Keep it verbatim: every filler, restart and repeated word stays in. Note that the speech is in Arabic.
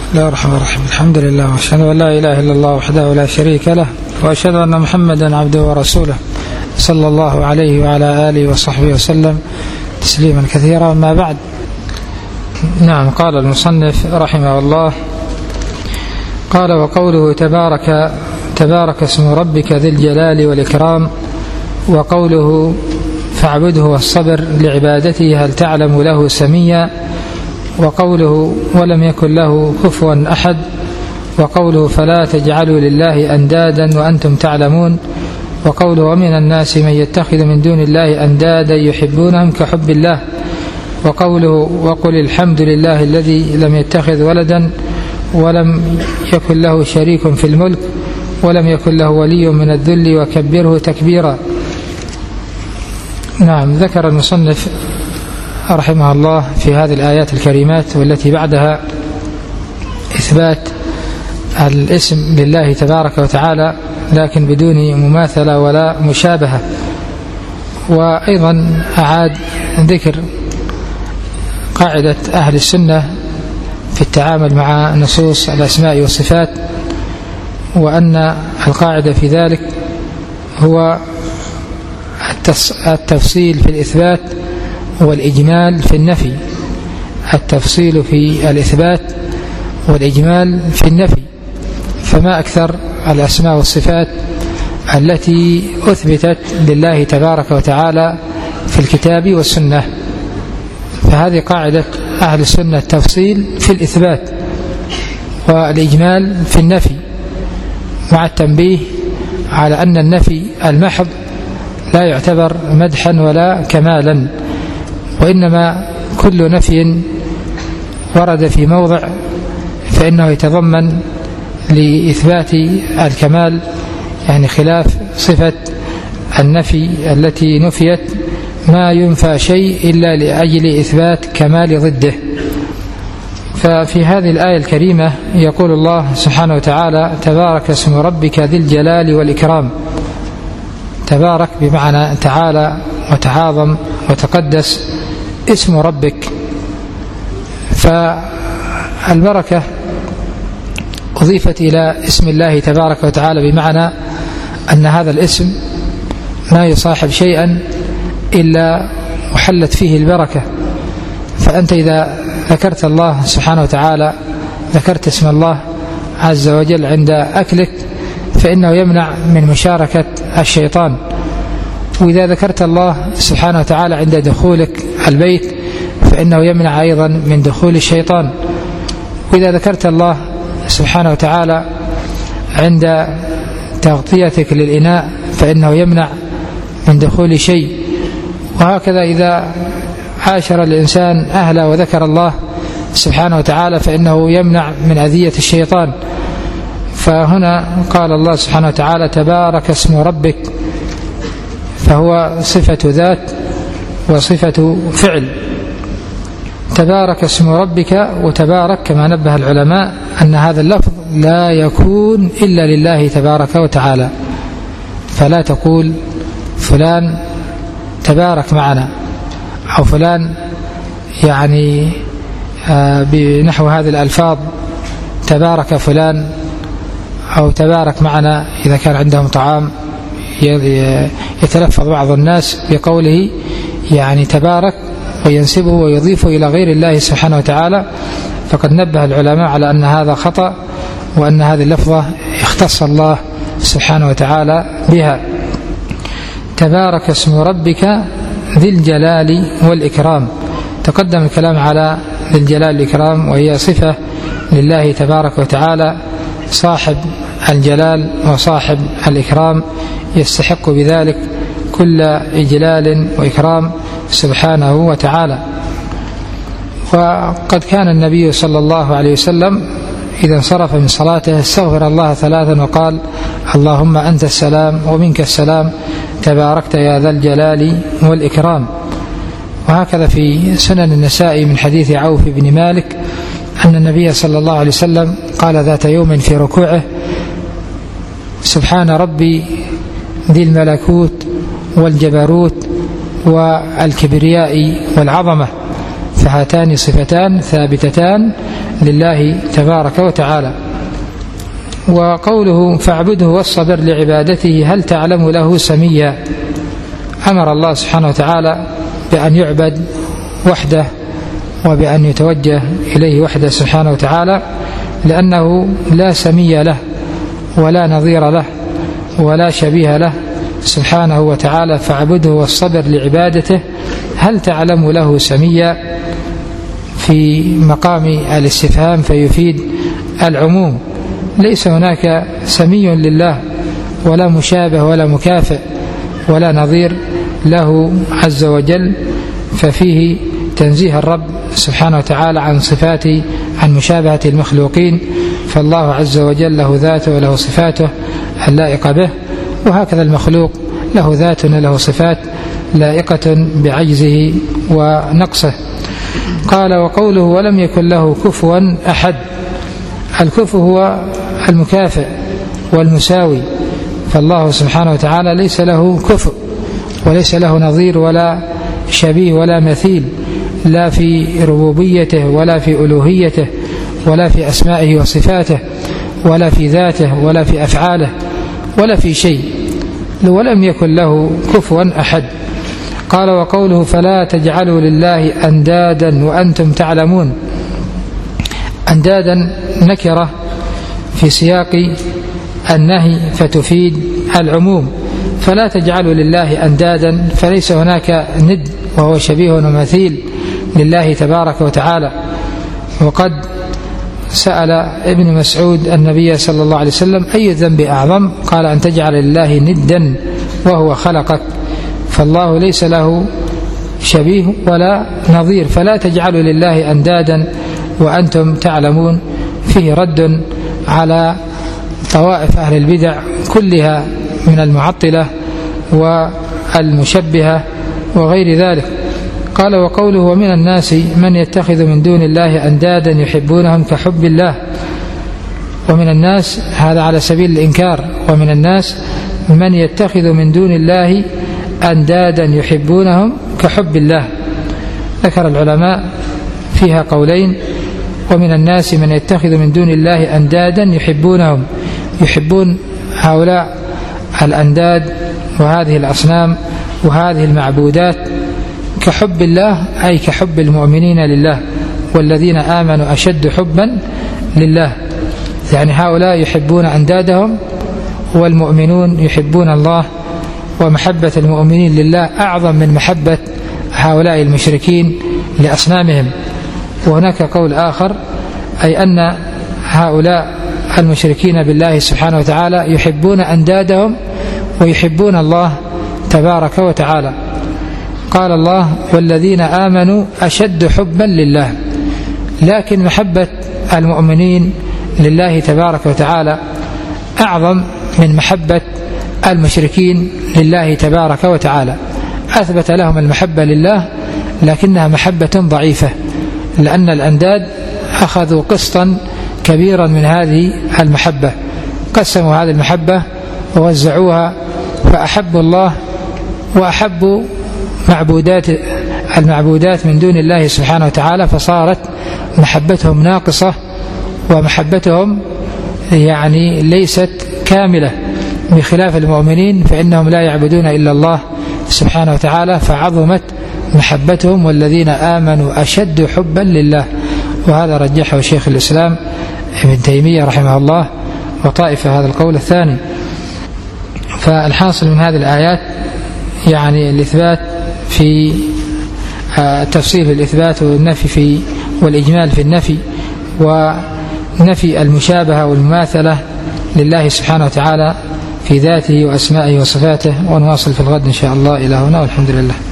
بسم الله الرحمن الرحيم. الحمد لله وأشهد أن لا إله إلا الله وحده لا شريك له، وأشهد أن محمدا عبده ورسوله صلى الله عليه وعلى آله وصحبه وسلم تسليما كثيرا. ما بعد، نعم، قال المصنف رحمه الله، قال: وقوله تبارك تبارك اسم ربك ذي الجلال والإكرام، وقوله فاعبده والصبر لعبادته هل تعلم له سميا، وقوله ولم يكن له كفوا أحد، وقوله فلا تجعلوا لله أندادا وأنتم تعلمون، وقوله ومن الناس من يتخذ من دون الله أندادا يحبونهم كحب الله، وقوله وقل الحمد لله الذي لم يتخذ ولدا ولم يكن له شريك في الملك ولم يكن له ولي من الذل وكبره تكبيرا. نعم، ذكر المصنف رحمه الله في هذه الآيات الكريمات والتي بعدها إثبات الاسم لله تبارك وتعالى، لكن بدون مماثلة ولا مشابهة. وأيضا أعاد ذكر قاعدة أهل السنة في التعامل مع نصوص الأسماء والصفات، وأن القاعدة في ذلك هو التفصيل في الإثبات والإجمال في النفي، التفصيل في الإثبات والإجمال في النفي. فما أكثر الأسماء والصفات التي أثبتت لله تبارك وتعالى في الكتاب والسنة. فهذه قاعدة أهل السنة، التفصيل في الإثبات والإجمال في النفي، مع التنبيه على أن النفي المحض لا يعتبر مدحا ولا كمالا، وإنما كل نفي ورد في موضع فإنه يتضمن لإثبات الكمال، يعني خلاف صفة النفي التي نفيت ما ينفى شيء إلا لأجل إثبات كمال ضده. ففي هذه الآية الكريمة يقول الله سبحانه وتعالى تبارك اسم ربك ذي الجلال والإكرام. تبارك بمعنى تعالى وتعاظم وتقدس اسم ربك، فالبركة أضيفت إلى اسم الله تبارك وتعالى بمعنى أن هذا الاسم ما يصاحب شيئا إلا وحلت فيه البركة. فأنت إذا ذكرت الله سبحانه وتعالى، ذكرت اسم الله عز وجل عند أكلك، فإنه يمنع من مشاركة الشيطان. وإذا ذكرت الله سبحانه وتعالى عند دخولك البيت، فإنه يمنع أيضا من دخول الشيطان. وإذا ذكرت الله سبحانه وتعالى عند تغطيتك للإناء، فإنه يمنع من دخول شيء. وهكذا إذا عاشر الإنسان أهله وذكر الله سبحانه وتعالى، فإنه يمنع من أذية الشيطان. فهنا قال الله سبحانه وتعالى تبارك اسم ربك، فهو صفة ذات وصفة فعل. تبارك اسم ربك، وتبارك كما نبه العلماء أن هذا اللفظ لا يكون إلا لله تبارك وتعالى، فلا تقول فلان تبارك معنا، أو فلان يعني بنحو هذه الألفاظ تبارك فلان، أو تبارك معنا إذا كان عندهم طعام يتلفظ بعض الناس بقوله يعني تبارك وينسبه ويضيفه إلى غير الله سبحانه وتعالى. فقد نبه العلماء على أن هذا خطأ، وأن هذه اللفظة اختص الله سبحانه وتعالى بها. تبارك اسم ربك ذي الجلال والإكرام. تقدم الكلام على ذي الجلال والإكرام، وهي صفة لله تبارك وتعالى، صاحب الجلال وصاحب الإكرام، يستحق بذلك كل إجلال وإكرام سبحانه وتعالى. وقد كان النبي صلى الله عليه وسلم إذا انصرف من صلاته استغفر الله ثلاثا وقال اللهم أنت السلام ومنك السلام تباركت يا ذا الجلال والإكرام. وهكذا في سنن النسائي من حديث عوف بن مالك أن النبي صلى الله عليه وسلم قال ذات يوم في ركوعه سبحان ربي ذي الملكوت والجبروت والكبرياء والعظمة. فهاتان صفتان ثابتتان لله تبارك وتعالى. وقوله فاعبده واصطبر لعبادته هل تعلم له سميا، أمر الله سبحانه وتعالى بأن يعبد وحده وبأن يتوجه إليه وحده سبحانه وتعالى، لأنه لا سمي له ولا نظير له ولا شبيه له سبحانه وتعالى. فاعبده واصطبر لعبادته هل تعلم له سميا في مقام الاستفهام فيفيد العموم، ليس هناك سمي لله ولا مشابه ولا مكافئ ولا نظير له عز وجل، ففيه تنزيه الرب سبحانه وتعالى عن صفات عن مشابهة المخلوقين، فالله عز وجل له ذاته وله صفاته اللائقة به، وهكذا المخلوق له ذات وله صفات لائقة بعجزه ونقصه. قال وقوله ولم يكن له كفوا أحد، الكفو هو المكافئ والمساوي، فالله سبحانه وتعالى ليس له كفء وليس له نظير ولا شبيه ولا مثيل، لا في ربوبيته ولا في ألوهيته ولا في أسمائه وصفاته ولا في ذاته ولا في أفعاله ولا في شيء، ولم يكن له كفوا أحد. قال وقوله فلا تجعلوا لله أندادا وأنتم تعلمون، أندادا نكرة في سياق النهي فتفيد العموم، فلا تجعلوا لله أندادا، فليس هناك ند وهو شبيه ومثيل لله تبارك وتعالى. وقد سأل ابن مسعود النبي صلى الله عليه وسلم أي الذنب أعظم؟ قال أن تجعل لله ندا وهو خلقك، فالله ليس له شبيه ولا نظير، فلا تجعلوا لله أندادا وأنتم تعلمون. فيه رد على طوائف أهل البدع كلها من المعطلة والمشبهة وغير ذلك. قال وقوله ومن الناس من يتخذ من دون الله أندادا يحبونهم كحب الله، ومن الناس هذا على سبيل الإنكار، ومن الناس من يتخذ من دون الله أندادا يحبونهم كحب الله. ذكر العلماء فيها قولين، ومن الناس من يتخذ من دون الله أندادا يحبونهم، يحبون هؤلاء الأنداد وهذه الأصنام وهذه المعبودات كحب الله، أي كحب المؤمنين لله، والذين آمنوا أشد حبا لله، يعني هؤلاء يحبون أندادهم والمؤمنون يحبون الله، ومحبة المؤمنين لله أعظم من محبة هؤلاء المشركين لأصنامهم. وهناك قول آخر، أي أن هؤلاء المشركين بالله سبحانه وتعالى يحبون أندادهم ويحبون الله تبارك وتعالى. قال الله والذين آمنوا أشد حبا لله، لكن محبة المؤمنين لله تبارك وتعالى أعظم من محبة المشركين لله تبارك وتعالى. أثبت لهم المحبة لله لكنها محبة ضعيفة، لأن الأنداد أخذوا قسطا كبيرا من هذه المحبة، قسموا هذه المحبة ووزعوها، فأحبوا الله وأحبوا معبودات المعبودات من دون الله سبحانه وتعالى، فصارت محبتهم ناقصة ومحبتهم يعني ليست كاملة، بخلاف المؤمنين فإنهم لا يعبدون إلا الله سبحانه وتعالى، فعظمت محبتهم، والذين آمنوا أشد حبا لله. وهذا رجحه شيخ الإسلام ابن تيمية رحمه الله وطائفة هذا القول الثاني. فالحاصل من هذه الآيات يعني الإثبات في التفصيل في الإثبات والنفي في والإجمال في النفي، ونفي المشابهة والمماثلة لله سبحانه وتعالى في ذاته وأسمائه وصفاته. ونواصل في الغد إن شاء الله إلى هنا، والحمد لله.